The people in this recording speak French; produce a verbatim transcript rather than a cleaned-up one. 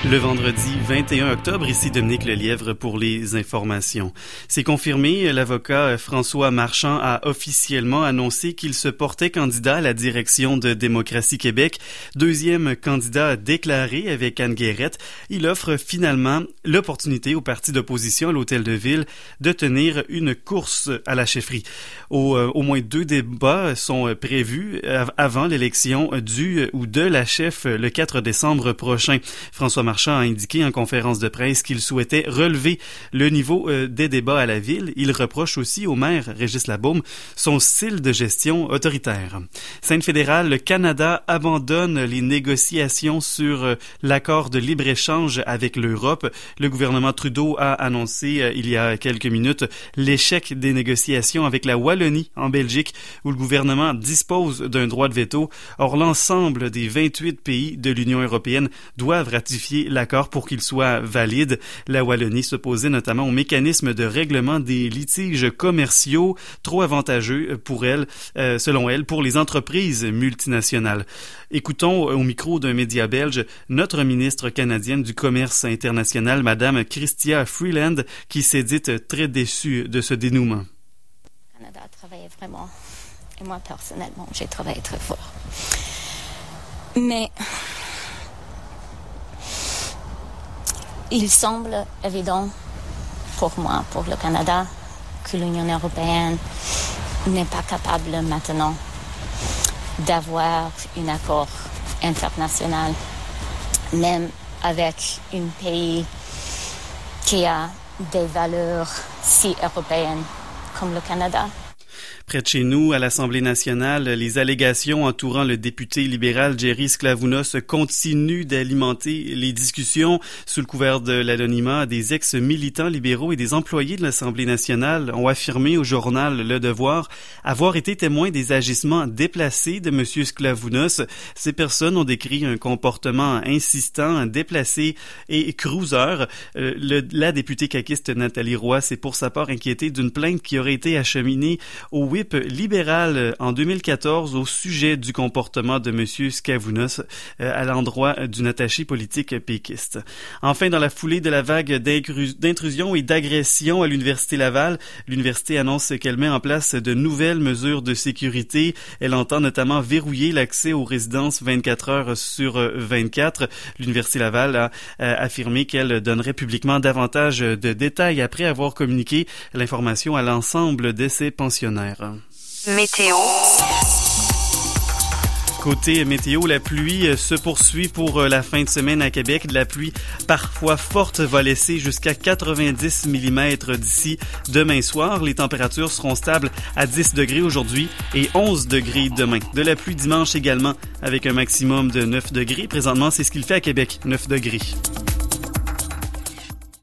Le vendredi vingt et un octobre, ici Dominique Lelièvre pour les informations. C'est confirmé, l'avocat François Marchand a officiellement annoncé qu'il se portait candidat à la direction de Démocratie Québec. Deuxième candidat déclaré avec Anne Guérette, il offre finalement l'opportunité au parti d'opposition à l'Hôtel de Ville de tenir une course à la chefferie. Au, euh, au moins deux débats sont prévus avant l'élection du ou de la chef le quatre décembre prochain. François Marchand a indiqué en conférence de presse qu'il souhaitait relever le niveau euh, des débats à la Ville. Il reproche aussi au maire Régis Labaume son style de gestion autoritaire. Scène fédérale, le Canada abandonne les négociations sur euh, l'accord de libre-échange avec l'Europe. Le gouvernement Trudeau a annoncé euh, il y a quelques minutes l'échec des négociations avec la Wallonie en Belgique, où le gouvernement dispose d'un droit de veto. Or, l'ensemble des vingt-huit pays de l'Union européenne doivent ratifier l'accord pour qu'il soit valide. La Wallonie s'opposait notamment au mécanisme de règlement des litiges commerciaux trop avantageux pour elle, euh, selon elle, pour les entreprises multinationales. Écoutons au micro d'un média belge notre ministre canadienne du Commerce international, Madame Chrystia Freeland, qui s'est dite très déçue de ce dénouement. Le Canada a travaillé vraiment, et moi personnellement, j'ai travaillé très fort. Mais il semble évident pour moi, pour le Canada, que l'Union européenne n'est pas capable maintenant d'avoir un accord international, même avec un pays qui a des valeurs si européennes comme le Canada. Près de chez nous, à l'Assemblée nationale, les allégations entourant le député libéral Jerry Sklavounos continuent d'alimenter les discussions. Sous le couvert de l'anonymat, des ex-militants libéraux et des employés de l'Assemblée nationale ont affirmé au journal Le Devoir avoir été témoins des agissements déplacés de M. Sklavounos. Ces personnes ont décrit un comportement insistant, déplacé et cruiser. Euh, le, la députée caquiste Nathalie Roy s'est pour sa part inquiétée d'une plainte qui aurait été acheminée au whip libéral en deux mille quatorze au sujet du comportement de M. Sklavounos euh, à l'endroit d'une attachée politique péquiste. Enfin, dans la foulée de la vague d'intrusion et d'agression à l'Université Laval, l'université annonce qu'elle met en place de nouvelles mesures de sécurité. Elle entend notamment verrouiller l'accès aux résidences vingt-quatre heures sur vingt-quatre. L'Université Laval a euh, affirmé qu'elle donnerait publiquement davantage de détails après avoir communiqué l'information à l'ensemble de ses pensionnaires. Météo. Côté météo, la pluie se poursuit pour la fin de semaine à Québec. De la pluie parfois forte va laisser jusqu'à quatre-vingt-dix millimètres d'ici demain soir. Les températures seront stables à dix degrés aujourd'hui et onze degrés demain. De la pluie dimanche également avec un maximum de neuf degrés. Présentement, c'est ce qu'il fait à Québec, neuf degrés.